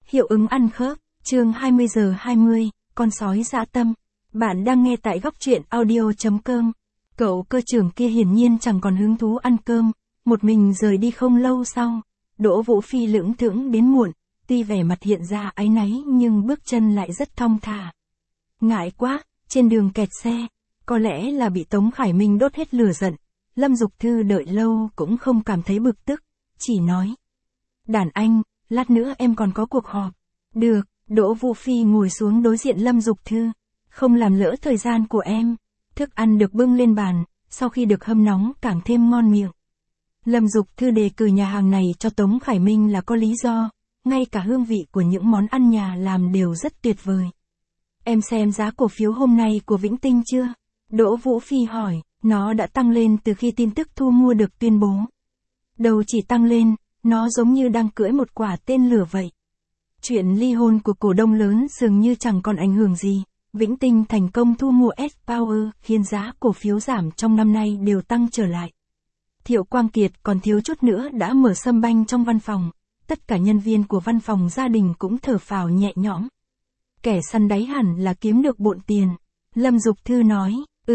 Hiệu ứng ăn khớp, chương 20:20, con sói dã tâm. Bạn đang nghe tại góc truyện audio.com. Cậu cơ trưởng kia hiển nhiên chẳng còn hứng thú ăn cơm, một mình rời đi không lâu sau. Đỗ Vũ Phi lững thững đến muộn, tuy vẻ mặt hiện ra áy náy nhưng bước chân lại rất thong thả. Ngại quá, trên đường kẹt xe, có lẽ là bị Tống Khải Minh đốt hết lửa giận. Lâm Dục Thư đợi lâu cũng không cảm thấy bực tức, chỉ nói: "Đàn anh, lát nữa em còn có cuộc họp." "Được." Đỗ Vũ Phi ngồi xuống đối diện Lâm Dục Thư. "Không làm lỡ thời gian của em." Thức ăn được bưng lên bàn, sau khi được hâm nóng càng thêm ngon miệng. Lâm Dục Thư đề cử nhà hàng này cho Tống Khải Minh là có lý do, ngay cả hương vị của những món ăn nhà làm đều rất tuyệt vời. "Em xem giá cổ phiếu hôm nay của Vĩnh Tinh chưa?" Đỗ Vũ Phi hỏi. "Nó đã tăng lên từ khi tin tức thu mua được tuyên bố." "Đâu chỉ tăng lên, nó giống như đang cưỡi một quả tên lửa vậy." Chuyện ly hôn của cổ đông lớn dường như chẳng còn ảnh hưởng gì. Vĩnh Tinh thành công thu mua S-Power khiến giá cổ phiếu giảm trong năm nay đều tăng trở lại. Thiệu Quang Kiệt còn thiếu chút nữa đã mở sâm banh trong văn phòng. Tất cả nhân viên của văn phòng gia đình cũng thở phào nhẹ nhõm. Kẻ săn đáy hẳn là kiếm được bộn tiền. Lâm Dục Thư nói.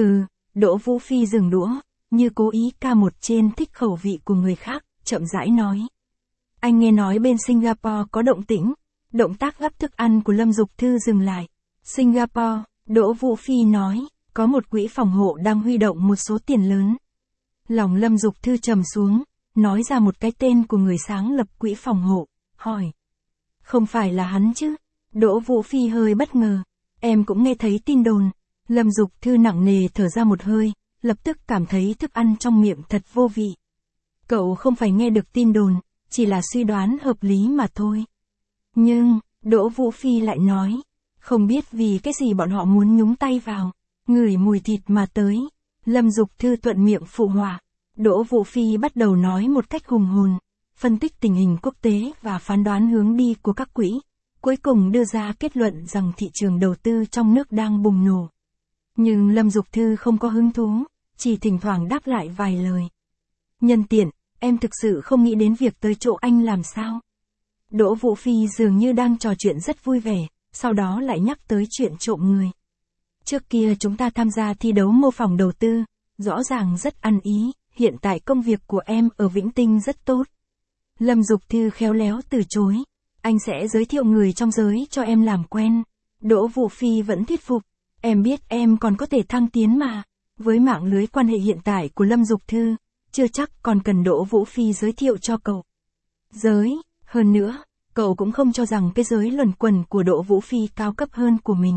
Đỗ Vũ Phi dừng đũa, như cố ý ca một trên thích khẩu vị của người khác, chậm rãi nói: "Anh nghe nói bên Singapore có động tĩnh." Động tác gắp thức ăn của Lâm Dục Thư dừng lại. "Singapore," Đỗ Vũ Phi nói, "có một quỹ phòng hộ đang huy động một số tiền lớn." Lòng Lâm Dục Thư trầm xuống, nói ra một cái tên của người sáng lập quỹ phòng hộ, hỏi: "Không phải là hắn chứ?" Đỗ Vũ Phi hơi bất ngờ. "Em cũng nghe thấy tin đồn." Lâm Dục Thư nặng nề thở ra một hơi, lập tức cảm thấy thức ăn trong miệng thật vô vị. "Cậu không phải nghe được tin đồn, chỉ là suy đoán hợp lý mà thôi." "Nhưng," Đỗ Vũ Phi lại nói, "không biết vì cái gì bọn họ muốn nhúng tay vào, ngửi mùi thịt mà tới." Lâm Dục Thư thuận miệng phụ họa. Đỗ Vũ Phi bắt đầu nói một cách hùng hồn, phân tích tình hình quốc tế và phán đoán hướng đi của các quỹ, cuối cùng đưa ra kết luận rằng thị trường đầu tư trong nước đang bùng nổ. Nhưng Lâm Dục Thư không có hứng thú, chỉ thỉnh thoảng đáp lại vài lời. "Nhân tiện, em thực sự không nghĩ đến việc tới chỗ anh làm sao?" Đỗ Vũ Phi dường như đang trò chuyện rất vui vẻ, sau đó lại nhắc tới chuyện trộm người. "Trước kia chúng ta tham gia thi đấu mô phỏng đầu tư, rõ ràng rất ăn ý, hiện tại công việc của em ở Vĩnh Tinh rất tốt." Lâm Dục Thư khéo léo từ chối. "Anh sẽ giới thiệu người trong giới cho em làm quen." Đỗ Vũ Phi vẫn thuyết phục. "Em biết em còn có thể thăng tiến mà." Với mạng lưới quan hệ hiện tại của Lâm Dục Thư, chưa chắc còn cần Đỗ Vũ Phi giới thiệu cho cậu. Hơn nữa, cậu cũng không cho rằng cái giới luẩn quẩn của Đỗ Vũ Phi cao cấp hơn của mình.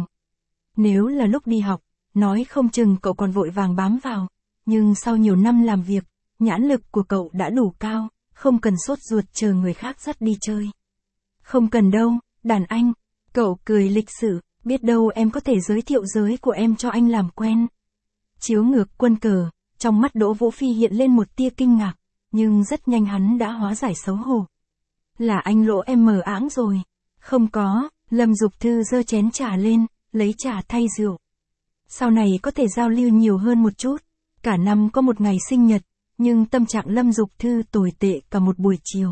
Nếu là lúc đi học, nói không chừng cậu còn vội vàng bám vào, nhưng sau nhiều năm làm việc, nhãn lực của cậu đã đủ cao, không cần sốt ruột chờ người khác dắt đi chơi. "Không cần đâu, đàn anh." Cậu cười lịch sự, "Biết đâu em có thể giới thiệu giới của em cho anh làm quen." Chiếu ngược quân cờ, trong mắt Đỗ Vũ Phi hiện lên một tia kinh ngạc, nhưng rất nhanh hắn đã hóa giải xấu hổ. "Là anh lỗ em mờ áng rồi." "Không có." Lâm Dục Thư giơ chén trà lên, lấy trà thay rượu. "Sau này có thể giao lưu nhiều hơn một chút." Cả năm có một ngày sinh nhật, nhưng tâm trạng Lâm Dục Thư tồi tệ cả một buổi chiều.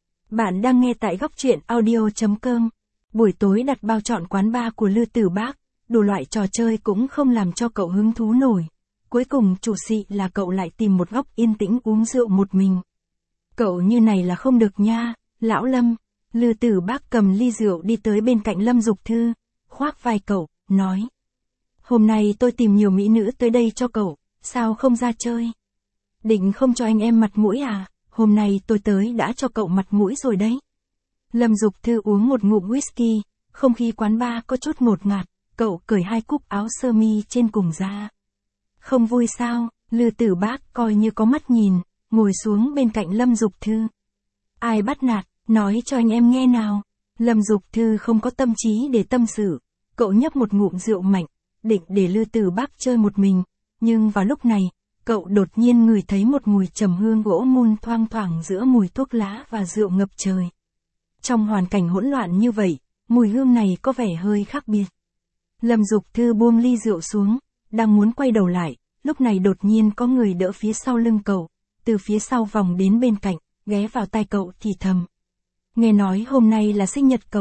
Bạn đang nghe tại góc truyện audio.com. Buổi tối đặt bao trọn quán bar của Lư Tử Bác, đủ loại trò chơi cũng không làm cho cậu hứng thú nổi. Cuối cùng chủ xị là cậu lại tìm một góc yên tĩnh uống rượu một mình. "Cậu như này là không được nha, lão Lâm." Lư Tử Bác cầm ly rượu đi tới bên cạnh Lâm Dục Thư, khoác vai cậu, nói: "Hôm nay tôi tìm nhiều mỹ nữ tới đây cho cậu, sao không ra chơi?" "Định không cho anh em mặt mũi à? Hôm nay tôi tới đã cho cậu mặt mũi rồi đấy." Lâm Dục Thư uống một ngụm whisky, không khí quán bar có chút ngột ngạt, cậu cởi hai cúc áo sơ mi trên cùng ra. "Không vui sao?" Lư Tử Bác coi như có mắt nhìn, ngồi xuống bên cạnh Lâm Dục Thư. "Ai bắt nạt, nói cho anh em nghe nào." Lâm Dục Thư không có tâm trí để tâm sự, cậu nhấp một ngụm rượu mạnh, định để Lư Tử Bác chơi một mình, nhưng vào lúc này, cậu đột nhiên ngửi thấy một mùi trầm hương gỗ mun thoang thoảng giữa mùi thuốc lá và rượu ngập trời. Trong hoàn cảnh hỗn loạn như vậy, mùi hương này có vẻ hơi khác biệt. Lâm Dục Thư buông ly rượu xuống, đang muốn quay đầu lại, lúc này đột nhiên có người đỡ phía sau lưng cậu, từ phía sau vòng đến bên cạnh, ghé vào tai cậu thì thầm: "Nghe nói hôm nay là sinh nhật cậu."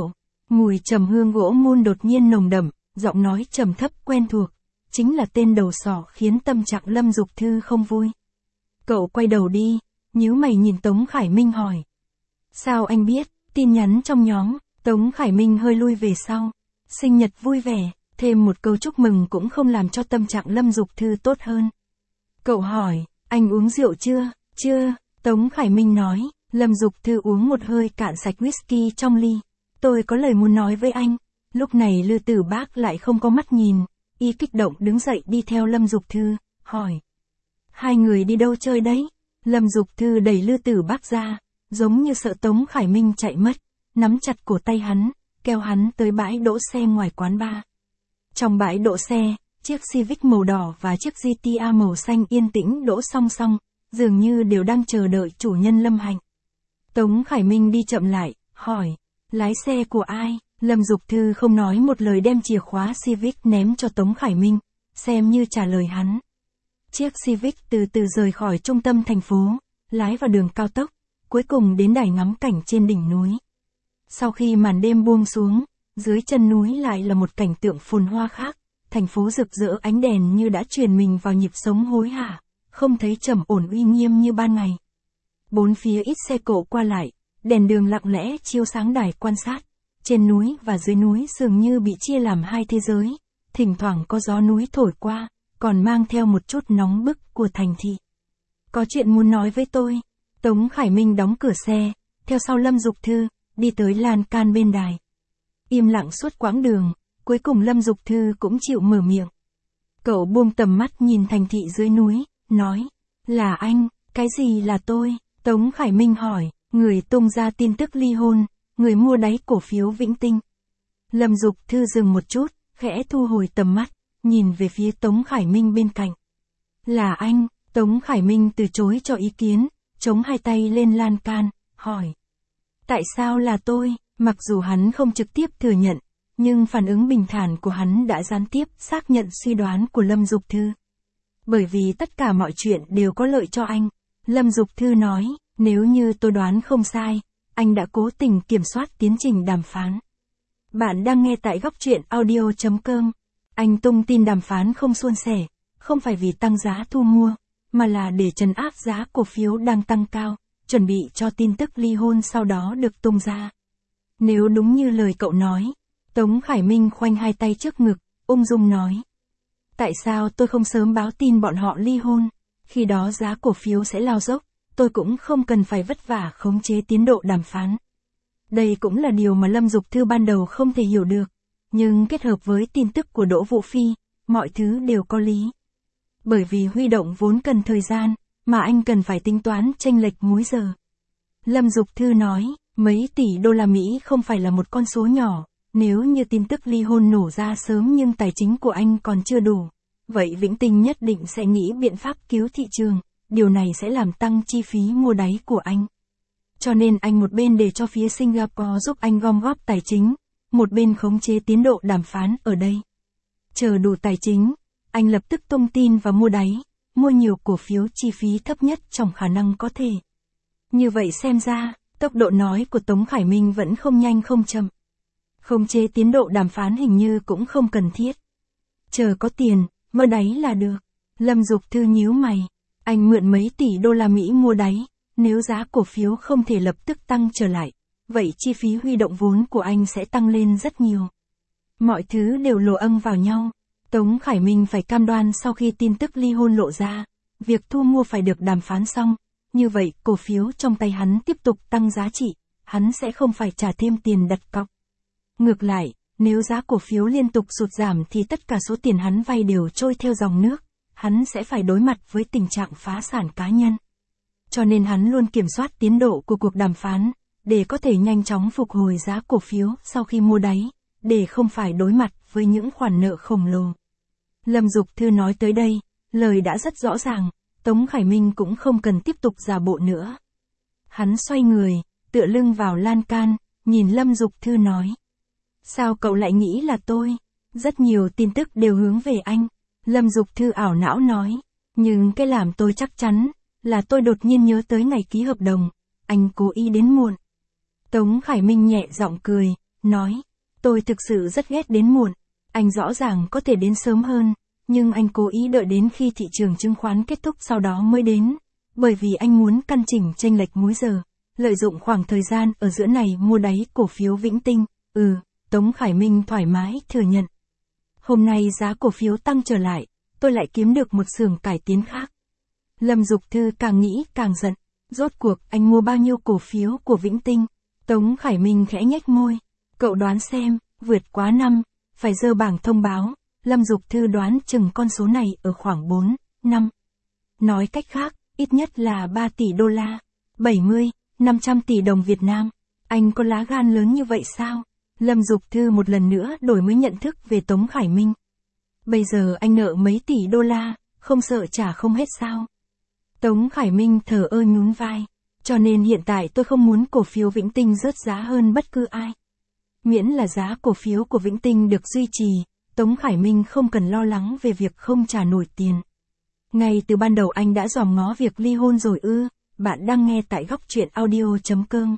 Mùi trầm hương gỗ mun đột nhiên nồng đậm, giọng nói trầm thấp quen thuộc. Chính là tên đầu sỏ khiến tâm trạng Lâm Dục Thư không vui. Cậu quay đầu đi, nhíu mày nhìn Tống Khải Minh hỏi. Sao anh biết? Tin nhắn trong nhóm. Tống Khải Minh hơi lui về sau. Sinh nhật vui vẻ, thêm một câu chúc mừng cũng không làm cho tâm trạng Lâm Dục Thư tốt hơn. Cậu hỏi, anh uống rượu chưa? Chưa, Tống Khải Minh nói. Lâm Dục Thư uống một hơi cạn sạch whisky trong ly. Tôi có lời muốn nói với anh. Lúc này Lư Tử Bác lại không có mắt nhìn. Y kích động đứng dậy đi theo Lâm Dục Thư, hỏi. Hai người đi đâu chơi đấy? Lâm Dục Thư đẩy Lư Tử Bác ra, giống như sợ Tống Khải Minh chạy mất, nắm chặt cổ tay hắn, kéo hắn tới bãi đỗ xe ngoài quán bar. Trong bãi đỗ xe, chiếc Civic màu đỏ và chiếc GTR màu xanh yên tĩnh đỗ song song, dường như đều đang chờ đợi chủ nhân Lâm Hạnh. Tống Khải Minh đi chậm lại, hỏi, lái xe của ai? Lâm Dục Thư không nói một lời đem chìa khóa Civic ném cho Tống Khải Minh, xem như trả lời hắn. Chiếc Civic từ từ rời khỏi trung tâm thành phố, lái vào đường cao tốc, cuối cùng đến đài ngắm cảnh trên đỉnh núi. Sau khi màn đêm buông xuống, dưới chân núi lại là một cảnh tượng phồn hoa khác, thành phố rực rỡ ánh đèn như đã truyền mình vào nhịp sống hối hả, không thấy trầm ổn uy nghiêm như ban ngày. Bốn phía ít xe cộ qua lại, đèn đường lặng lẽ chiếu sáng đài quan sát. Trên núi và dưới núi dường như bị chia làm hai thế giới, thỉnh thoảng có gió núi thổi qua, còn mang theo một chút nóng bức của thành thị. Có chuyện muốn nói với tôi. Tống Khải Minh đóng cửa xe, theo sau Lâm Dục Thư, đi tới lan can bên đài. Im lặng suốt quãng đường, cuối cùng Lâm Dục Thư cũng chịu mở miệng. Cậu buông tầm mắt nhìn thành thị dưới núi, nói, là anh, cái gì là tôi? Tống Khải Minh hỏi, người tung ra tin tức ly hôn, người mua đáy cổ phiếu Vĩnh Tinh. Lâm Dục Thư dừng một chút, khẽ thu hồi tầm mắt, nhìn về phía Tống Khải Minh bên cạnh. Là anh, Tống Khải Minh từ chối cho ý kiến, chống hai tay lên lan can, hỏi. Tại sao là tôi? Mặc dù hắn không trực tiếp thừa nhận, nhưng phản ứng bình thản của hắn đã gián tiếp xác nhận suy đoán của Lâm Dục Thư. Bởi vì tất cả mọi chuyện đều có lợi cho anh. Lâm Dục Thư nói, nếu như tôi đoán không sai, anh đã cố tình kiểm soát tiến trình đàm phán. Bạn đang nghe tại góc truyện audio.com. Anh tung tin đàm phán không suôn sẻ, không phải vì tăng giá thu mua, mà là để trấn áp giá cổ phiếu đang tăng cao, chuẩn bị cho tin tức ly hôn sau đó được tung ra. Nếu đúng như lời cậu nói, Tống Khải Minh khoanh hai tay trước ngực, ung dung nói. Tại sao tôi không sớm báo tin bọn họ ly hôn? Khi đó giá cổ phiếu sẽ lao dốc, tôi cũng không cần phải vất vả khống chế tiến độ đàm phán. Đây cũng là điều mà Lâm Dục Thư ban đầu không thể hiểu được, nhưng kết hợp với tin tức của Đỗ Vũ Phi, mọi thứ đều có lý. Bởi vì huy động vốn cần thời gian, mà anh cần phải tính toán chênh lệch múi giờ. Lâm Dục Thư nói, mấy tỷ đô la Mỹ không phải là một con số nhỏ, nếu như tin tức ly hôn nổ ra sớm nhưng tài chính của anh còn chưa đủ, vậy Vĩnh Tinh nhất định sẽ nghĩ biện pháp cứu thị trường, điều này sẽ làm tăng chi phí mua đáy của anh. Cho nên anh một bên để cho phía Singapore giúp anh gom góp tài chính, một bên khống chế tiến độ đàm phán ở đây. Chờ đủ tài chính, anh lập tức tung tin và mua đáy, mua nhiều cổ phiếu chi phí thấp nhất trong khả năng có thể. Như vậy xem ra, tốc độ nói của Tống Khải Minh vẫn không nhanh không chậm. Khống chế tiến độ đàm phán hình như cũng không cần thiết. Chờ có tiền, mua đáy là được. Lâm Dục Thư nhíu mày, anh mượn mấy tỷ đô la Mỹ mua đáy, nếu giá cổ phiếu không thể lập tức tăng trở lại, vậy chi phí huy động vốn của anh sẽ tăng lên rất nhiều. Mọi thứ đều lộ âm vào nhau. Tống Khải Minh phải cam đoan sau khi tin tức ly hôn lộ ra, việc thu mua phải được đàm phán xong, như vậy cổ phiếu trong tay hắn tiếp tục tăng giá trị, hắn sẽ không phải trả thêm tiền đặt cọc. Ngược lại, nếu giá cổ phiếu liên tục sụt giảm thì tất cả số tiền hắn vay đều trôi theo dòng nước, hắn sẽ phải đối mặt với tình trạng phá sản cá nhân. Cho nên hắn luôn kiểm soát tiến độ của cuộc đàm phán, để có thể nhanh chóng phục hồi giá cổ phiếu sau khi mua đáy, để không phải đối mặt với những khoản nợ khổng lồ. Lâm Dục Thư nói tới đây, lời đã rất rõ ràng, Tống Khải Minh cũng không cần tiếp tục giả bộ nữa. Hắn xoay người, tựa lưng vào lan can, nhìn Lâm Dục Thư nói. Sao cậu lại nghĩ là tôi? Rất nhiều tin tức đều hướng về anh. Lâm Dục Thư ảo não nói. Nhưng cái làm tôi chắc chắn, là tôi đột nhiên nhớ tới ngày ký hợp đồng, anh cố ý đến muộn. Tống Khải Minh nhẹ giọng cười, nói. Tôi thực sự rất ghét đến muộn. Anh rõ ràng có thể đến sớm hơn, nhưng anh cố ý đợi đến khi thị trường chứng khoán kết thúc sau đó mới đến, bởi vì anh muốn căn chỉnh chênh lệch múi giờ, lợi dụng khoảng thời gian ở giữa này mua đáy cổ phiếu Vĩnh Tinh. Tống Khải Minh thoải mái thừa nhận. Hôm nay giá cổ phiếu tăng trở lại, tôi lại kiếm được một xưởng cải tiến khác. Lâm Dục Thư càng nghĩ càng giận. Rốt cuộc anh mua bao nhiêu cổ phiếu của Vĩnh Tinh? Tống Khải Minh khẽ nhếch môi. Cậu đoán xem, vượt quá 5, phải dơ bảng thông báo. Lâm Dục Thư đoán chừng con số này ở khoảng 4, 5. Nói cách khác, ít nhất là 3 tỷ đô la, 70, 500 tỷ đồng Việt Nam. Anh có lá gan lớn như vậy sao? Lâm Dục Thư một lần nữa đổi mới nhận thức về Tống Khải Minh. Bây giờ anh nợ mấy tỷ đô la, không sợ trả không hết sao? Tống Khải Minh thờ ơ nhún vai. Cho nên hiện tại tôi không muốn cổ phiếu Vĩnh Tinh rớt giá hơn bất cứ ai. Miễn là giá cổ phiếu của Vĩnh Tinh được duy trì, Tống Khải Minh không cần lo lắng về việc không trả nổi tiền. Ngay từ ban đầu anh đã dòm ngó việc ly hôn rồi ư? Bạn đang nghe tại góc truyện audio.com.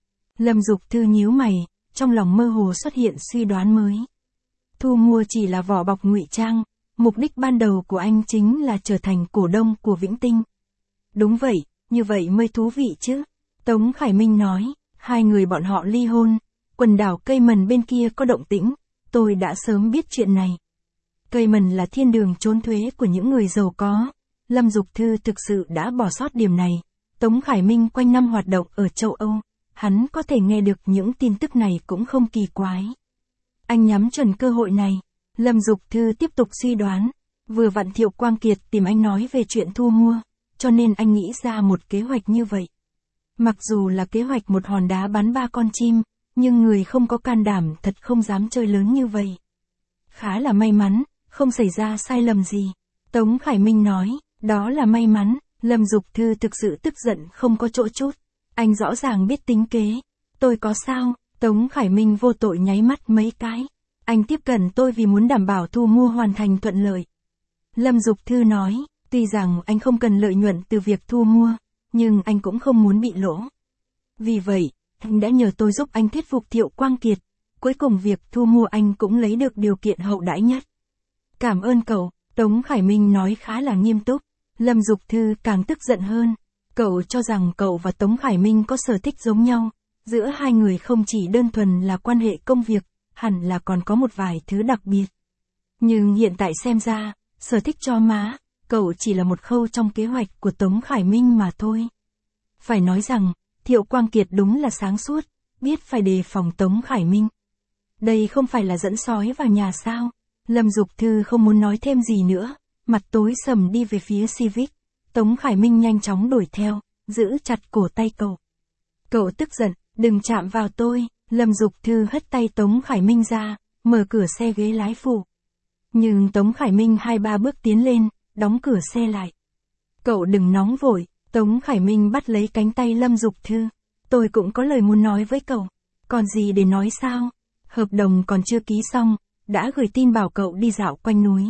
Lâm Dục Thư nhíu mày, trong lòng mơ hồ xuất hiện suy đoán mới. Thu mua chỉ là vỏ bọc ngụy trang, mục đích ban đầu của anh chính là trở thành cổ đông của Vĩnh Tinh. Đúng vậy, như vậy mới thú vị chứ. Tống Khải Minh nói, hai người bọn họ ly hôn, quần đảo Cayman bên kia có động tĩnh, tôi đã sớm biết chuyện này. Cayman là thiên đường trốn thuế của những người giàu có. Lâm Dục Thư thực sự đã bỏ sót điểm này. Tống Khải Minh quanh năm hoạt động ở châu Âu, hắn có thể nghe được những tin tức này cũng không kỳ quái. Anh nhắm chuẩn cơ hội này. Lâm Dục Thư tiếp tục suy đoán. Vừa vặn Thiệu Quang Kiệt tìm anh nói về chuyện thu mua, cho nên anh nghĩ ra một kế hoạch như vậy. Mặc dù là kế hoạch một hòn đá bắn 3 con chim, nhưng người không có can đảm thật không dám chơi lớn như vậy. Khá là may mắn, không xảy ra sai lầm gì. Tống Khải Minh nói, đó là may mắn. Lâm Dục Thư thực sự tức giận không có chỗ chút. Anh rõ ràng biết tính kế. Tôi có sao? Tống Khải Minh vô tội nháy mắt mấy cái. Anh tiếp cận tôi vì muốn đảm bảo thu mua hoàn thành thuận lợi. Lâm Dục Thư nói, tuy rằng anh không cần lợi nhuận từ việc thu mua, nhưng anh cũng không muốn bị lỗ. Vì vậy, anh đã nhờ tôi giúp anh thuyết phục Thiệu Quang Kiệt. Cuối cùng việc thu mua anh cũng lấy được điều kiện hậu đãi nhất. Cảm ơn cậu, Tống Khải Minh nói khá là nghiêm túc. Lâm Dục Thư càng tức giận hơn. Cậu cho rằng cậu và Tống Khải Minh có sở thích giống nhau. Giữa hai người không chỉ đơn thuần là quan hệ công việc, hẳn là còn có một vài thứ đặc biệt. Nhưng hiện tại xem ra, sở thích cho má, cậu chỉ là một khâu trong kế hoạch của Tống Khải Minh mà thôi. Phải nói rằng, Thiệu Quang Kiệt đúng là sáng suốt, biết phải đề phòng Tống Khải Minh. Đây không phải là dẫn sói vào nhà sao? Lâm Dục Thư không muốn nói thêm gì nữa, mặt tối sầm đi về phía Civic. Tống Khải Minh nhanh chóng đuổi theo, giữ chặt cổ tay cậu. Cậu tức giận, đừng chạm vào tôi. Lâm Dục Thư hất tay Tống Khải Minh ra, mở cửa xe ghế lái phụ. Nhưng Tống Khải Minh 2-3 bước tiến lên, đóng cửa xe lại. Cậu đừng nóng vội. Tống Khải Minh bắt lấy cánh tay Lâm Dục Thư. Tôi cũng có lời muốn nói với cậu. Còn gì để nói sao? Hợp đồng còn chưa ký xong, đã gửi tin bảo cậu đi dạo quanh núi.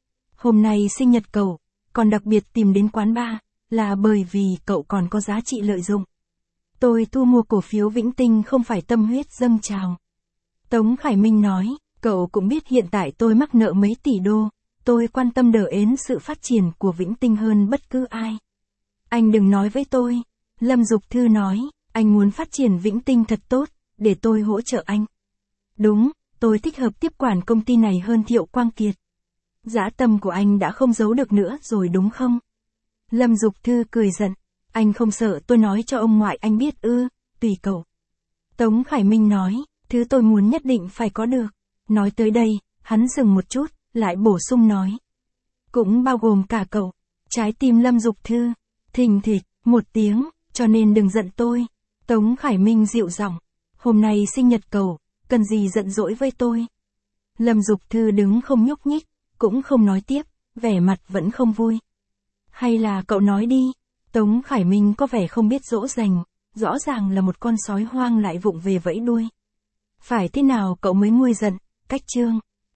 Hôm nay sinh nhật cậu, còn đặc biệt tìm đến quán bar, là bởi vì cậu còn có giá trị lợi dụng. Tôi thu mua cổ phiếu Vĩnh Tinh không phải tâm huyết dâng trào. Tống Khải Minh nói, cậu cũng biết hiện tại tôi mắc nợ mấy tỷ đô, tôi quan tâm đờ ến sự phát triển của Vĩnh Tinh hơn bất cứ ai. Anh đừng nói với tôi. Lâm Dục Thư nói, anh muốn phát triển Vĩnh Tinh thật tốt, để tôi hỗ trợ anh. Đúng, tôi thích hợp tiếp quản công ty này hơn Thiệu Quang Kiệt. Dã tâm của anh đã không giấu được nữa rồi đúng không? Lâm Dục Thư cười giận, anh không sợ tôi nói cho ông ngoại anh biết ư? Tùy cậu. Tống Khải Minh nói, thứ tôi muốn nhất định phải có được. Nói tới đây, hắn dừng một chút, lại bổ sung nói. Cũng bao gồm cả cậu. Trái tim Lâm Dục Thư thình thịch một tiếng, cho nên đừng giận tôi. Tống Khải Minh dịu giọng, hôm nay sinh nhật cậu, cần gì giận dỗi với tôi. Lâm Dục Thư đứng không nhúc nhích, cũng không nói tiếp, vẻ mặt vẫn không vui. Hay là cậu nói đi. Tống Khải Minh có vẻ không biết dỗ dành, rõ ràng là một con sói hoang lại vụng về vẫy đuôi. Phải thế nào cậu mới nguôi giận? Cách chương